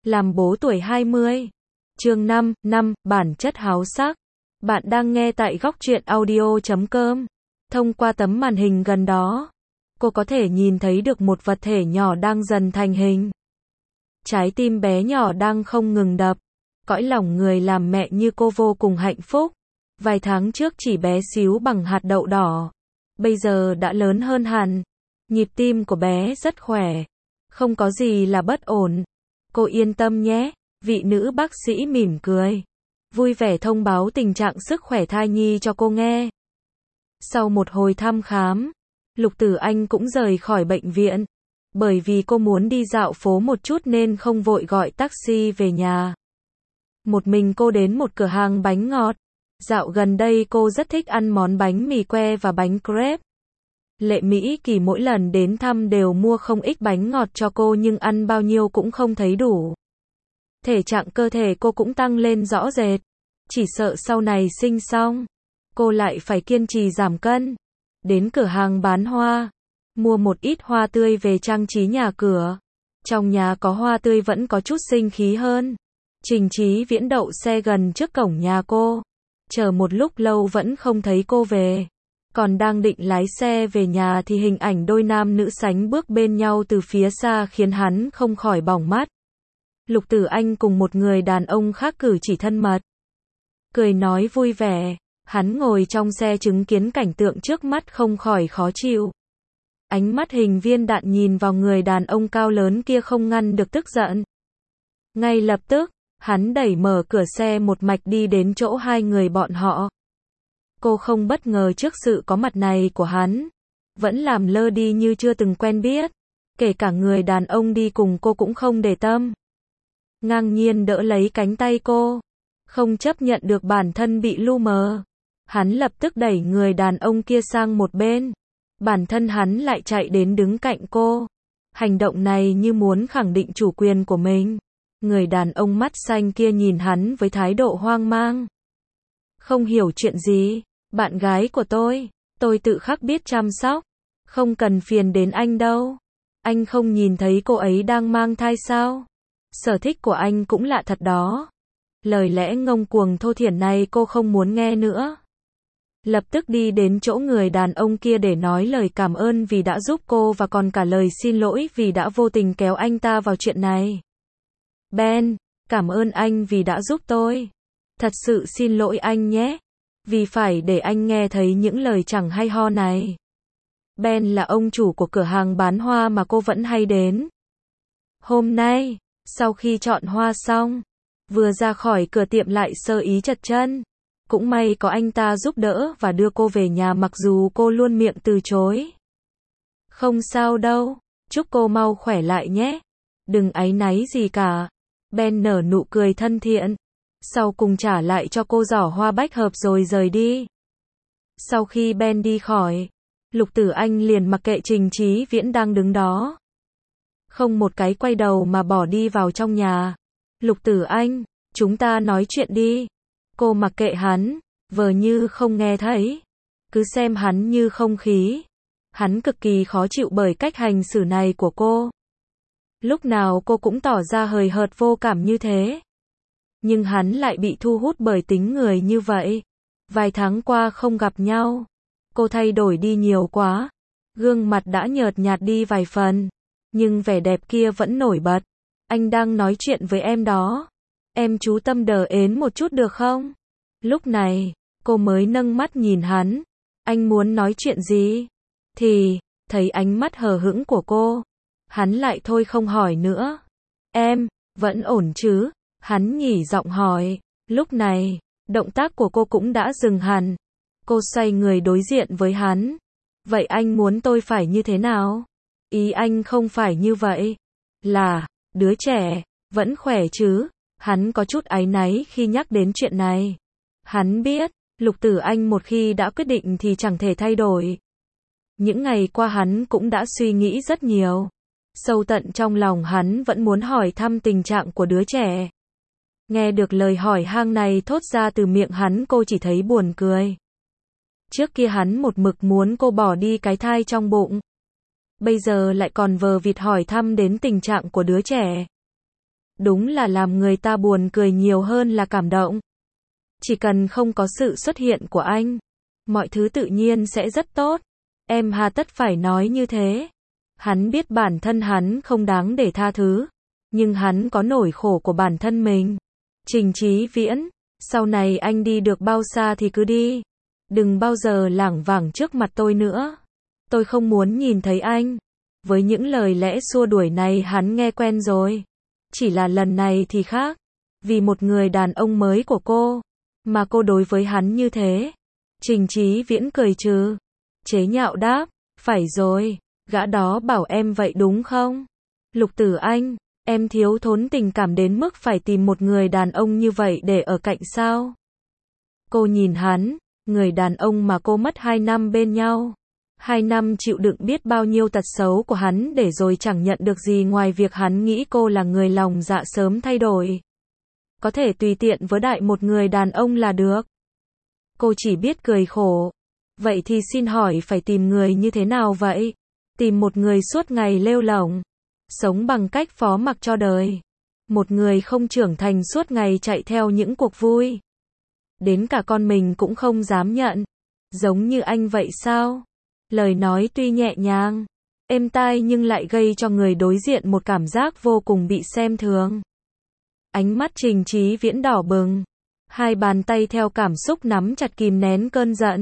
Làm bố tuổi 20. Chương 5, bản chất háo sắc. Bạn đang nghe tại góc truyện audio.com. Thông qua tấm màn hình gần đó, cô có thể nhìn thấy được một vật thể nhỏ đang dần thành hình. Trái tim bé nhỏ đang không ngừng đập. Cõi lòng người làm mẹ như cô vô cùng hạnh phúc. Vài tháng trước chỉ bé xíu bằng hạt đậu đỏ, bây giờ đã lớn hơn hẳn. Nhịp tim của bé rất khỏe, không có gì là bất ổn. Cô yên tâm nhé, vị nữ bác sĩ mỉm cười, vui vẻ thông báo tình trạng sức khỏe thai nhi cho cô nghe. Sau một hồi thăm khám, Lục Tử Anh cũng rời khỏi bệnh viện. Bởi vì cô muốn đi dạo phố một chút nên không vội gọi taxi về nhà. Một mình cô đến một cửa hàng bánh ngọt. Dạo gần đây cô rất thích ăn món bánh mì que và bánh crepe. Lệ Mỹ Kỳ mỗi lần đến thăm đều mua không ít bánh ngọt cho cô nhưng ăn bao nhiêu cũng không thấy đủ. Thể trạng cơ thể cô cũng tăng lên rõ rệt. Chỉ sợ sau này sinh xong, cô lại phải kiên trì giảm cân. Đến cửa hàng bán hoa, mua một ít hoa tươi về trang trí nhà cửa. Trong nhà có hoa tươi vẫn có chút sinh khí hơn. Trình Chí Viễn đậu xe gần trước cổng nhà cô. Chờ một lúc lâu vẫn không thấy cô về. Còn đang định lái xe về nhà thì hình ảnh đôi nam nữ sánh bước bên nhau từ phía xa khiến hắn không khỏi bỏng mắt. Lục Tử Anh cùng một người đàn ông khác cử chỉ thân mật, cười nói vui vẻ. Hắn ngồi trong xe chứng kiến cảnh tượng trước mắt không khỏi khó chịu. Ánh mắt hình viên đạn nhìn vào người đàn ông cao lớn kia không ngăn được tức giận. Ngay lập tức, hắn đẩy mở cửa xe một mạch đi đến chỗ hai người bọn họ. Cô không bất ngờ trước sự có mặt này của hắn, vẫn làm lơ đi như chưa từng quen biết. Kể cả người đàn ông đi cùng cô cũng không để tâm. Ngang nhiên đỡ lấy cánh tay cô, không chấp nhận được bản thân bị lu mờ. Hắn lập tức đẩy người đàn ông kia sang một bên. Bản thân hắn lại chạy đến đứng cạnh cô. Hành động này như muốn khẳng định chủ quyền của mình. Người đàn ông mắt xanh kia nhìn hắn với thái độ hoang mang. Không hiểu chuyện gì, bạn gái của tôi tự khắc biết chăm sóc. Không cần phiền đến anh đâu. Anh không nhìn thấy cô ấy đang mang thai sao? Sở thích của anh cũng lạ thật đó. Lời lẽ ngông cuồng thô thiển này cô không muốn nghe nữa. Lập tức đi đến chỗ người đàn ông kia để nói lời cảm ơn vì đã giúp cô và còn cả lời xin lỗi vì đã vô tình kéo anh ta vào chuyện này. Ben, cảm ơn anh vì đã giúp tôi. Thật sự xin lỗi anh nhé, vì phải để anh nghe thấy những lời chẳng hay ho này. Ben là ông chủ của cửa hàng bán hoa mà cô vẫn hay đến. Hôm nay, sau khi chọn hoa xong, vừa ra khỏi cửa tiệm lại sơ ý trật chân. Cũng may có anh ta giúp đỡ và đưa cô về nhà mặc dù cô luôn miệng từ chối. Không sao đâu, chúc cô mau khỏe lại nhé. Đừng áy náy gì cả. Ben nở nụ cười thân thiện. Sau cùng trả lại cho cô giỏ hoa bách hợp rồi rời đi. Sau khi Ben đi khỏi, Lục Tử Anh liền mặc kệ Trình Chí Viễn đang đứng đó. Không một cái quay đầu mà bỏ đi vào trong nhà. Lục Tử Anh, chúng ta nói chuyện đi. Cô mặc kệ hắn, vờ như không nghe thấy. Cứ xem hắn như không khí. Hắn cực kỳ khó chịu bởi cách hành xử này của cô. Lúc nào cô cũng tỏ ra hời hợt vô cảm như thế. Nhưng hắn lại bị thu hút bởi tính người như vậy. Vài tháng qua không gặp nhau, cô thay đổi đi nhiều quá. Gương mặt đã nhợt nhạt đi vài phần, nhưng vẻ đẹp kia vẫn nổi bật. Anh đang nói chuyện với em đó. Em chú tâm đờ ến một chút được không? Lúc này, cô mới nâng mắt nhìn hắn. Anh muốn nói chuyện gì? Thì, thấy ánh mắt hờ hững của cô, hắn lại thôi không hỏi nữa. Em, vẫn ổn chứ? Hắn nhỉ giọng hỏi. Lúc này, động tác của cô cũng đã dừng hẳn. Cô xoay người đối diện với hắn. Vậy anh muốn tôi phải như thế nào? Ý anh không phải như vậy. Là, đứa trẻ, vẫn khỏe chứ? Hắn có chút áy náy khi nhắc đến chuyện này. Hắn biết, Lục Tử Anh một khi đã quyết định thì chẳng thể thay đổi. Những ngày qua hắn cũng đã suy nghĩ rất nhiều. Sâu tận trong lòng hắn vẫn muốn hỏi thăm tình trạng của đứa trẻ. Nghe được lời hỏi hang này thốt ra từ miệng hắn cô chỉ thấy buồn cười. Trước kia hắn một mực muốn cô bỏ đi cái thai trong bụng. Bây giờ lại còn vờ vịt hỏi thăm đến tình trạng của đứa trẻ. đúng là làm người ta buồn cười nhiều hơn là cảm động. Chỉ cần không có sự xuất hiện của anh, mọi thứ tự nhiên sẽ rất tốt. Em hà tất phải nói như thế. Hắn biết bản thân hắn không đáng để tha thứ, nhưng hắn có nỗi khổ của bản thân mình. Trình Chí Viễn, sau này anh đi được bao xa thì cứ đi. Đừng bao giờ lảng vảng trước mặt tôi nữa. Tôi không muốn nhìn thấy anh. Với những lời lẽ xua đuổi này hắn nghe quen rồi. Chỉ là lần này thì khác. Vì một người đàn ông mới của cô, mà cô đối với hắn như thế. Trình Chí Viễn cười trừ, chế nhạo đáp, phải rồi, gã đó bảo em vậy đúng không? Lục Tử Anh, em thiếu thốn tình cảm đến mức phải tìm một người đàn ông như vậy để ở cạnh sao? Cô nhìn hắn, người đàn ông mà cô mất 2 năm bên nhau. 2 năm chịu đựng biết bao nhiêu tật xấu của hắn để rồi chẳng nhận được gì ngoài việc hắn nghĩ cô là người lòng dạ sớm thay đổi. Có thể tùy tiện với đại một người đàn ông là được. Cô chỉ biết cười khổ. Vậy thì xin hỏi phải tìm người như thế nào vậy? Tìm một người suốt ngày lêu lổng, sống bằng cách phó mặc cho đời. Một người không trưởng thành suốt ngày chạy theo những cuộc vui. Đến cả con mình cũng không dám nhận. Giống như anh vậy sao? Lời nói tuy nhẹ nhàng, êm tai nhưng lại gây cho người đối diện một cảm giác vô cùng bị xem thường. Ánh mắt Trình Chí Viễn đỏ bừng. Hai bàn tay theo cảm xúc nắm chặt kìm nén cơn giận.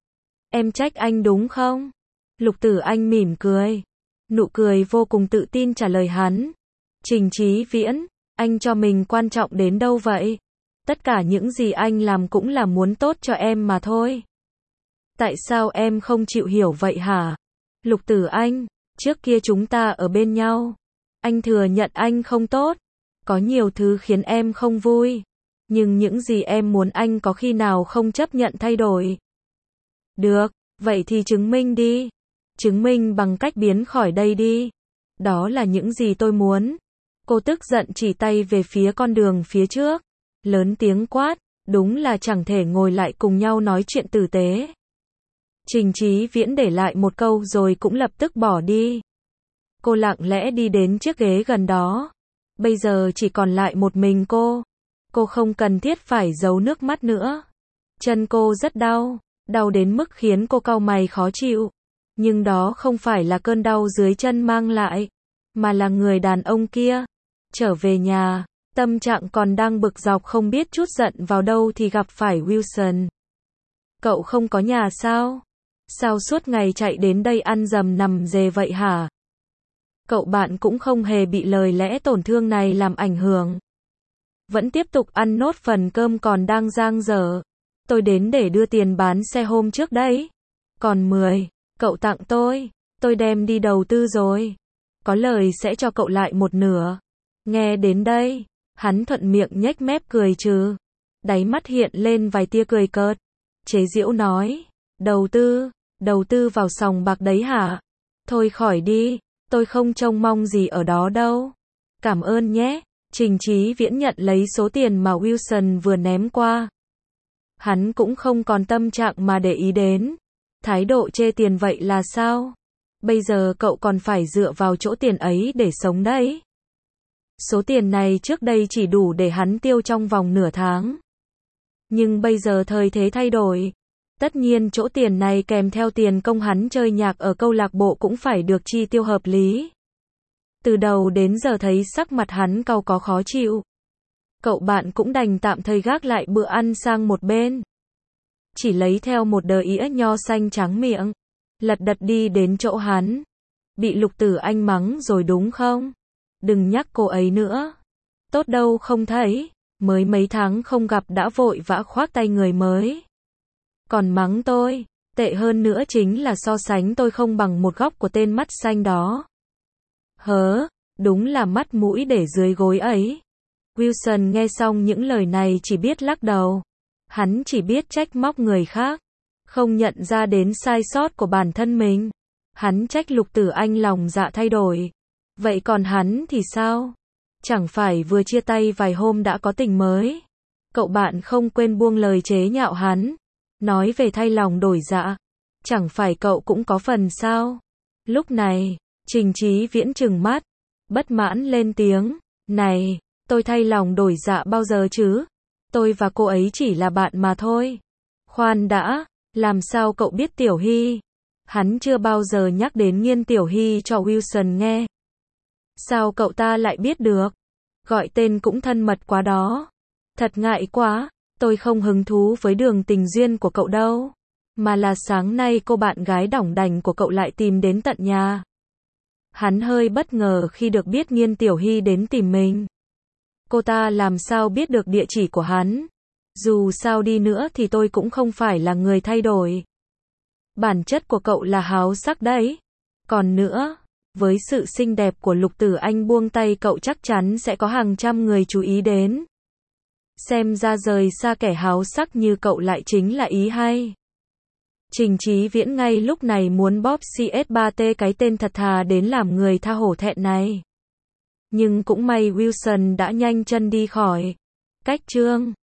Em trách anh đúng không? Lục Tử Anh mỉm cười. Nụ cười vô cùng tự tin trả lời hắn. Trình Chí Viễn, anh cho mình quan trọng đến đâu vậy? Tất cả những gì anh làm cũng là muốn tốt cho em mà thôi. Tại sao em không chịu hiểu vậy hả? Lục Tử Anh, trước kia chúng ta ở bên nhau. Anh thừa nhận anh không tốt. Có nhiều thứ khiến em không vui. Nhưng những gì em muốn anh có khi nào không chấp nhận thay đổi. Được, vậy thì chứng minh đi. Chứng minh bằng cách biến khỏi đây đi. Đó là những gì tôi muốn. Cô tức giận chỉ tay về phía con đường phía trước. Lớn tiếng quát, đúng là chẳng thể ngồi lại cùng nhau nói chuyện tử tế. Trình Chí Viễn để lại một câu rồi cũng lập tức bỏ đi. Cô lặng lẽ đi đến chiếc ghế gần đó. Bây giờ chỉ còn lại một mình cô. Cô không cần thiết phải giấu nước mắt nữa. Chân cô rất đau, đau đến mức khiến cô cau mày khó chịu. Nhưng đó không phải là cơn đau dưới chân mang lại, mà là người đàn ông kia. Trở về nhà, tâm trạng còn đang bực dọc không biết trút giận vào đâu thì gặp phải Wilson. Cậu không có nhà sao? Sao suốt ngày chạy đến đây ăn dầm nằm dề vậy hả? Cậu bạn cũng không hề bị lời lẽ tổn thương này làm ảnh hưởng. Vẫn tiếp tục ăn nốt phần cơm còn đang dang dở. Tôi đến để đưa tiền bán xe hôm trước đấy. Còn 10, cậu tặng tôi đem đi đầu tư rồi. Có lời sẽ cho cậu lại một nửa. Nghe đến đây, hắn thuận miệng nhếch mép cười trừ. Đáy mắt hiện lên vài tia cười cợt. Chế giễu nói, đầu tư vào sòng bạc đấy hả? Thôi khỏi đi, tôi không trông mong gì ở đó đâu. Cảm ơn nhé. Trình Chí Viễn nhận lấy số tiền mà Wilson vừa ném qua. Hắn cũng không còn tâm trạng mà để ý đến. Thái độ chê tiền vậy là sao? Bây giờ cậu còn phải dựa vào chỗ tiền ấy để sống đấy. Số tiền này trước đây chỉ đủ để hắn tiêu trong vòng nửa tháng. Nhưng bây giờ thời thế thay đổi. Tất nhiên chỗ tiền này kèm theo tiền công hắn chơi nhạc ở câu lạc bộ cũng phải được chi tiêu hợp lý. Từ đầu đến giờ thấy sắc mặt hắn cau có khó chịu. Cậu bạn cũng đành tạm thời gác lại bữa ăn sang một bên. Chỉ lấy theo một đờ ĩa nho xanh trắng miệng. Lật đật đi đến chỗ hắn. Bị Lục Tử Anh mắng rồi đúng không? Đừng nhắc cô ấy nữa. Tốt đâu không thấy. Mới mấy tháng không gặp đã vội vã khoác tay người mới. Còn mắng tôi. Tệ hơn nữa chính là so sánh tôi không bằng một góc của tên mắt xanh đó. Hớ, đúng là mắt mũi để dưới gối ấy. Wilson nghe xong những lời này chỉ biết lắc đầu. Hắn chỉ biết trách móc người khác. Không nhận ra đến sai sót của bản thân mình. Hắn trách Lục Tử Anh lòng dạ thay đổi. Vậy còn hắn thì sao? Chẳng phải vừa chia tay vài hôm đã có tình mới. Cậu bạn không quên buông lời chế nhạo hắn. Nói về thay lòng đổi dạ. Chẳng phải cậu cũng có phần sao? Lúc này, Trình Chí Viễn trừng mắt. Bất mãn lên tiếng. Này, Tôi thay lòng đổi dạ bao giờ chứ? Tôi và cô ấy chỉ là bạn mà thôi. Khoan đã, làm sao cậu biết Tiểu Hy? Hắn chưa bao giờ nhắc đến Nghiên Tiểu Hy cho Wilson nghe. Sao cậu ta lại biết được? Gọi tên cũng thân mật quá đó. Thật ngại quá, tôi không hứng thú với đường tình duyên của cậu đâu. Mà là sáng nay cô bạn gái đỏng đành của cậu lại tìm đến tận nhà. Hắn hơi bất ngờ khi được biết Nghiên Tiểu Hy đến tìm mình. Cô ta làm sao biết được địa chỉ của hắn? Dù sao đi nữa thì tôi cũng không phải là người thay đổi. Bản chất của cậu là háo sắc đấy. Còn nữa, với sự xinh đẹp của Lục Tử Anh buông tay cậu chắc chắn sẽ có hàng trăm người chú ý đến. Xem ra rời xa kẻ háo sắc như cậu lại chính là ý hay. Trình Chí Viễn ngay lúc này muốn bóp CS3T cái tên thật thà đến làm người tha hổ thẹn này. Nhưng cũng may Wilson đã nhanh chân đi khỏi. Cách chương